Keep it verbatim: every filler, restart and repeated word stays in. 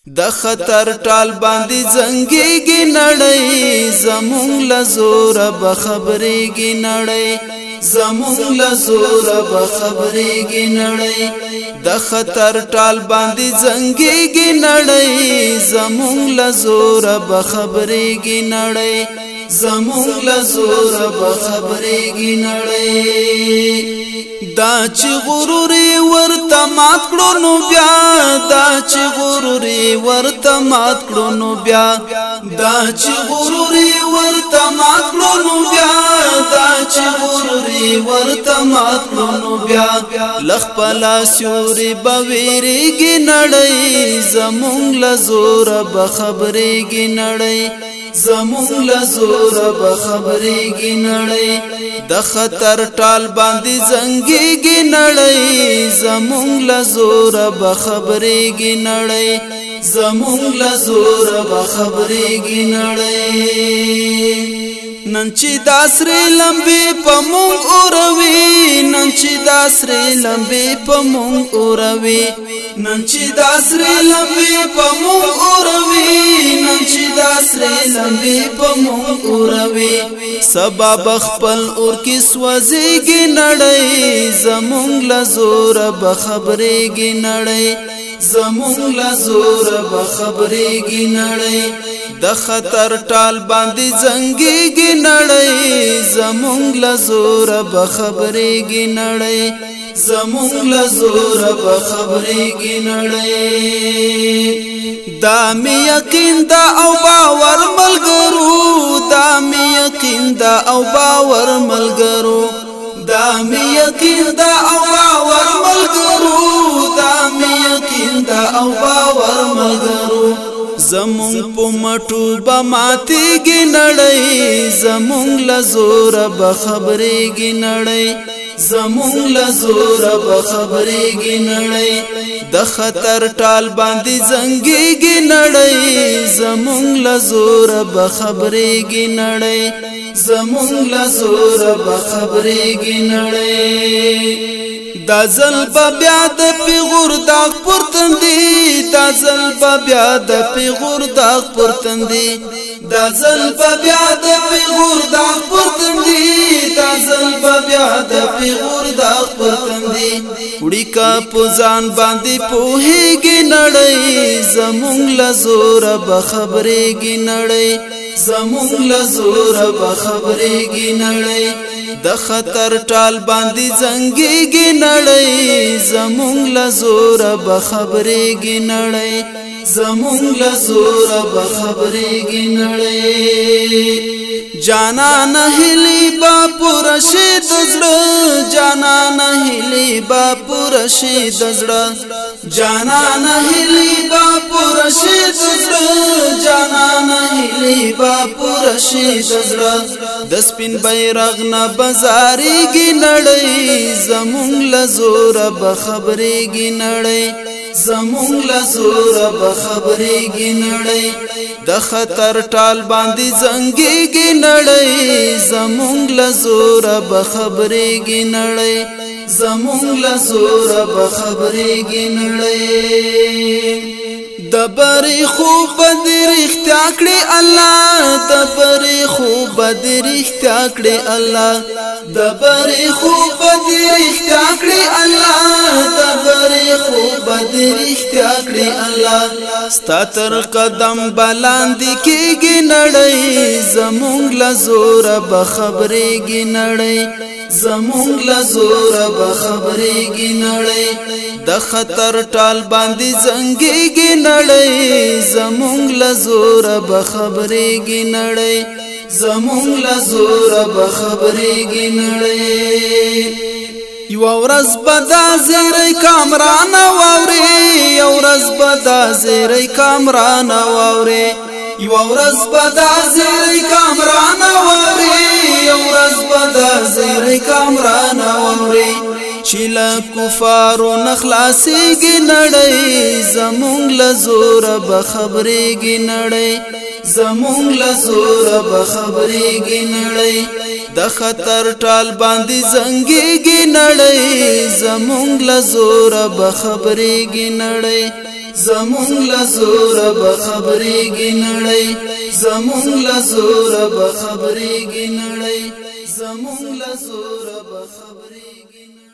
د خطر ټال باندې زنګيږي نړۍ زمونږ له زوره به خبرېږي نړۍ زمونږ له زوره به خبرېږي نړۍ د خطر ټال باندې زنګيږي نړۍ زمونږ له زوره به خبرېږي نړۍ زمونږ له زوره به خبرېږي نړۍ دا چې غرور ورته مات کړو نو بیا دا چې غرور ورته مات کړو نو بیا دا چې غرور ورته مات کړو نو بیا دا چې غرور ورته مات کړو نو بیا لخپلا سوري بويريږي نړۍ زمونږ له زوره به خبرېږي نړۍ زمونږ له زوره به خبرېږي نړۍ د خطر ټال باندې زنګيږي نړۍ زمونږ له زوره به خبرېږي نړۍ زمونږ له زوره به خبرېږي نړۍ نن چې داسرې لمبې په مونږ اوروي نن چې داسرې لمبې په مونږ اوروي نن چې داسرې لمبې په مونږ اوروي نن چې داسرې لمبې په مونږ اوروي سبا بخپل اور کې سوځيږي نړۍ زمونږ له زوره به خبرېږي نړۍ زمونږ له زوره به خبرېږي نړۍ د خطر ټال باندې زنګيږي نړۍ زمونږ له زوره به خبرېږي نړۍ زمونږ له زوره به خبرېږي نړۍ دا مې یقین دا او باور ملګرو دا مې یقین دا او باور ملګرو دا مې یقین دا او باور ملګرو دا مې یقین دا او باور ملګرو زمونږ په مټو به ماتېږي نړۍ زمونږ له زوره به خبرېږي نړۍ زمونږ له زوره به خبرېږي نړۍ د خطر ټال باندې زنګيږي نړۍ زمونږ له زوره به خبرېږي نړۍ زمونږ له زوره به خبرېږي نړۍ دا زل بیا د پیغور داغ پرتندي دا زل بیا د پیغور داغ پرتندي دا زل بیا د پیغور داغ پرتندي دا زل بیا د پیغور داغ پرتندي وړي کا پوزان باندې پوهېږي نړۍ زمونږ له زوره به خبرېږي نړۍ زمونږ له زوره به خبرېږي نړۍ د خطر ټال باندې زنګيږي نړۍ زمونږ له زوره به خبرېږي نړۍ زمونږ له زوره به خبرېږي نړۍ جانا نهلي با پوره شي د زړه جانا نهلي با پوره شي د زړه جانا نهلي با پوره شي د زړه جانا نهلي با پوره شي د زړه د سپین بیرغ نه بازارېږي نړۍ زمونږ له زوره به خبرېږي نړۍ زمونږ له زوره به خبرېږي نړۍ د خطر ټال باندې زنګيږي نړۍ زمونږ له زوره به خبرېږي نړۍ زمونږ له زوره به خبرېږي نړۍ د بری خوب بدر اختیا کړی الله د بری خوب بدر اختیا کړی الله د بری خوب بدر اختیا کړی الله د بری خوب بدر اختیا کړی الله ستاتر قدم بلاندې کېږي نړۍ زمونږ له زوره به خبرېږي نړۍ زمونږ له زوره به خبرېږي نړۍ د خطر ټال باندې زنګيږي نړۍ زمونږ له زوره به خبرېږي نړۍ زمونږ له زوره به خبرېږي نړۍ یو ورځ به دا زیری کامران واوري یو ورځ به دا زیری کامران واوري یو ورځ به دا زیری کامران واوري یو ورځ به دا زیری کامران واوري چې له کفارو نخلاصيږي نړۍ زمونږ له زوره به خبرېږي نړۍ زمونږ له زوره به خبرېږي نړۍ د خطر ټال باندې زنګيږي نړۍ زمونږ له زوره به خبرېږي نړۍ زمون لزور بخبرېږي نړۍ زمون لزور بخبرېږي نړۍ زمون لزور بخبرېږي